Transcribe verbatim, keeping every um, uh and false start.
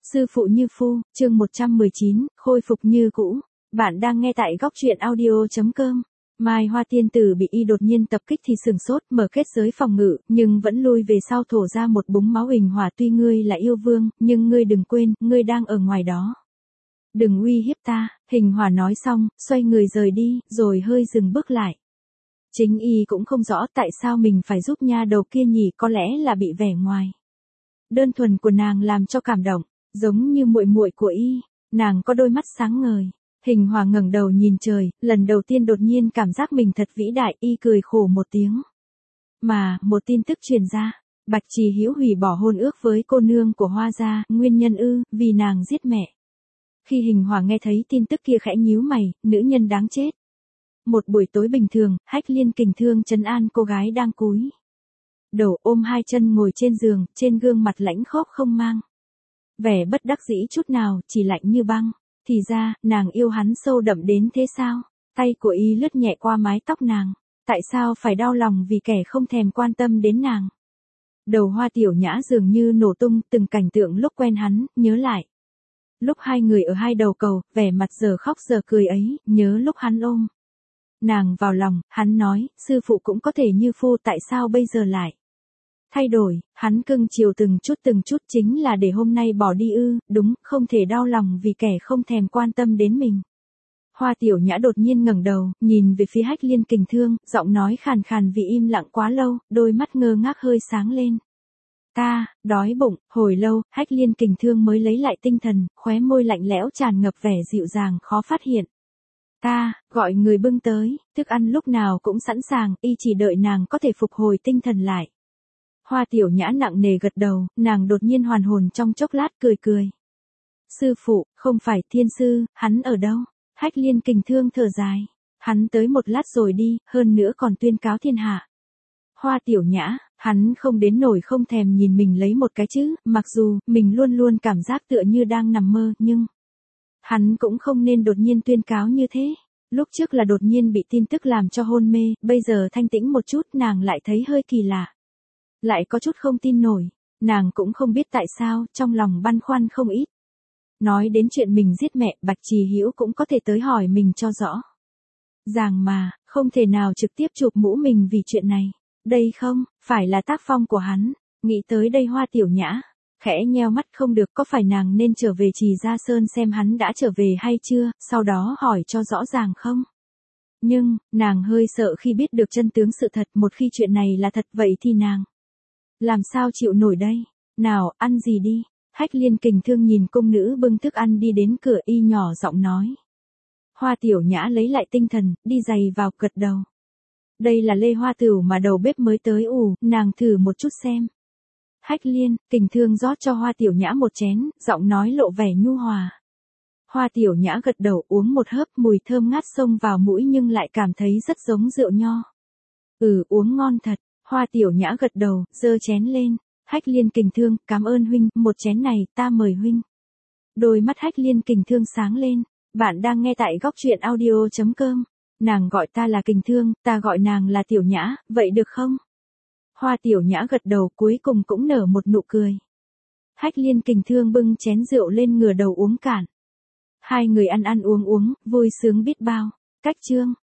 Sư phụ như phu, chương một trăm mười chín, khôi phục như cũ. Bạn đang nghe tại góc truyện audio chấm com. Mai Hoa tiên tử bị y đột nhiên tập kích thì sừng sốt, mở kết giới phòng ngự, nhưng vẫn lui về sau thổ ra một búng máu hình hỏa. Tuy ngươi là yêu vương, nhưng ngươi đừng quên, ngươi đang ở ngoài đó. Đừng uy hiếp ta, hình hỏa nói xong, xoay người rời đi, rồi hơi dừng bước lại. Chính y cũng không rõ tại sao mình phải giúp nha đầu kia nhỉ, có lẽ là bị vẻ ngoài đơn thuần của nàng làm cho cảm động, giống như muội muội của y, nàng có đôi mắt sáng ngời. Hình hỏa ngẩng đầu nhìn trời, lần đầu tiên đột nhiên cảm giác mình thật vĩ đại, y cười khổ một tiếng. Mà, một tin tức truyền ra, Bạch Trì Hữu hủy bỏ hôn ước với cô nương của Hoa gia, nguyên nhân ư, vì nàng giết mẹ. Khi hình hỏa nghe thấy tin tức kia khẽ nhíu mày, nữ nhân đáng chết. Một buổi tối bình thường, Hách Liên Kình Thương trấn an cô gái đang cúi đầu ôm hai chân ngồi trên giường, trên gương mặt lãnh khốc không mang vẻ bất đắc dĩ chút nào, chỉ lạnh như băng. Thì ra, nàng yêu hắn sâu đậm đến thế sao? Tay của y lướt nhẹ qua mái tóc nàng. Tại sao phải đau lòng vì kẻ không thèm quan tâm đến nàng? Đầu Hoa Tiểu Nhã dường như nổ tung, từng cảnh tượng lúc quen hắn, nhớ lại. Lúc hai người ở hai đầu cầu, vẻ mặt giờ khóc giờ cười ấy, nhớ lúc hắn ôm nàng vào lòng, hắn nói, sư phụ cũng có thể như phu, tại sao bây giờ lại thay đổi? Hắn cưng chiều từng chút từng chút chính là để hôm nay bỏ đi ư? Đúng, không thể đau lòng vì kẻ không thèm quan tâm đến mình. Hoa Tiểu Nhã đột nhiên ngẩng đầu, nhìn về phía Hách Liên Kình Thương, giọng nói khàn khàn vì im lặng quá lâu, đôi mắt ngơ ngác hơi sáng lên. Ta, đói bụng. Hồi lâu, Hách Liên Kình Thương mới lấy lại tinh thần, khóe môi lạnh lẽo tràn ngập vẻ dịu dàng khó phát hiện. Ta, gọi người bưng tới, thức ăn lúc nào cũng sẵn sàng, y chỉ đợi nàng có thể phục hồi tinh thần lại. Hoa Tiểu Nhã nặng nề gật đầu, nàng đột nhiên hoàn hồn trong chốc lát, cười cười. Sư phụ, không phải thiên sư, hắn ở đâu? Hách Liên Kình Thương thở dài. Hắn tới một lát rồi đi, hơn nữa còn tuyên cáo thiên hạ. Hoa Tiểu Nhã, hắn không đến nổi không thèm nhìn mình lấy một cái chứ, mặc dù mình luôn luôn cảm giác tựa như đang nằm mơ, nhưng hắn cũng không nên đột nhiên tuyên cáo như thế. Lúc trước là đột nhiên bị tin tức làm cho hôn mê, bây giờ thanh tĩnh một chút nàng lại thấy hơi kỳ lạ. Lại có chút không tin nổi, nàng cũng không biết tại sao, trong lòng băn khoăn không ít. Nói đến chuyện mình giết mẹ, Bạch Trì Hữu cũng có thể tới hỏi mình cho rõ ràng mà, không thể nào trực tiếp chụp mũ mình vì chuyện này. Đây không, phải là tác phong của hắn. Nghĩ tới đây Hoa Tiểu Nhã khẽ nheo mắt, không được, có phải nàng nên trở về Trì Gia Sơn xem hắn đã trở về hay chưa, sau đó hỏi cho rõ ràng không? Nhưng, nàng hơi sợ khi biết được chân tướng sự thật, một khi chuyện này là thật vậy thì nàng làm sao chịu nổi đây? Nào, ăn gì đi? Hách Liên Kình Thương nhìn cung nữ bưng thức ăn đi đến cửa, y nhỏ giọng nói. Hoa Tiểu Nhã lấy lại tinh thần, đi giày vào, gật đầu. Đây là Lê Hoa Tửu mà đầu bếp mới tới ủ, nàng thử một chút xem. Hách Liên Kình Thương rót cho Hoa Tiểu Nhã một chén, giọng nói lộ vẻ nhu hòa. Hoa Tiểu Nhã gật đầu uống một hớp, mùi thơm ngát xông vào mũi nhưng lại cảm thấy rất giống rượu nho. Ừ, uống ngon thật. Hoa Tiểu Nhã gật đầu, giơ chén lên. Hách Liên Kình Thương, cảm ơn huynh, một chén này, ta mời huynh. Đôi mắt Hách Liên Kình Thương sáng lên. Bạn đang nghe tại góc truyện audio chấm com. Nàng gọi ta là Kình Thương, ta gọi nàng là Tiểu Nhã, vậy được không? Hoa Tiểu Nhã gật đầu, cuối cùng cũng nở một nụ cười. Hách Liên Kình Thương bưng chén rượu lên, ngửa đầu uống cạn. Hai người ăn ăn uống uống, vui sướng biết bao. Cách chương